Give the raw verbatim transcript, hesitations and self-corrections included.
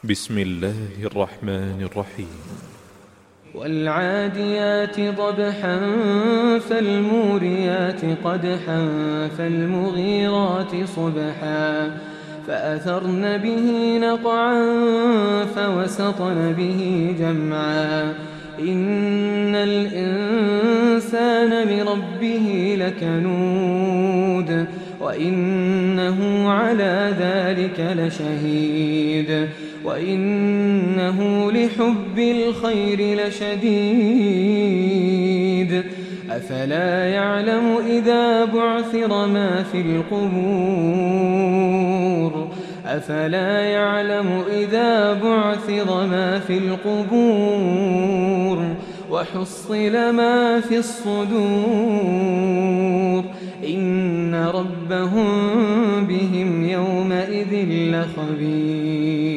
بسم الله الرحمن الرحيم. والعاديات ضبحا فالموريات قدحا فالمغيرات صبحا فأثرن به نقعا فوسطن به جمعا إن الإنسان لربه لكنود وإنه على ذلك لشهيد وإنه لحب الخير لشديد أفلا يعلم إذا بعثر ما في القبور أفلا يعلم إذا بعثر ما في القبور وحصل ما في الصدور إن ربهم بهم يومئذ لخبير.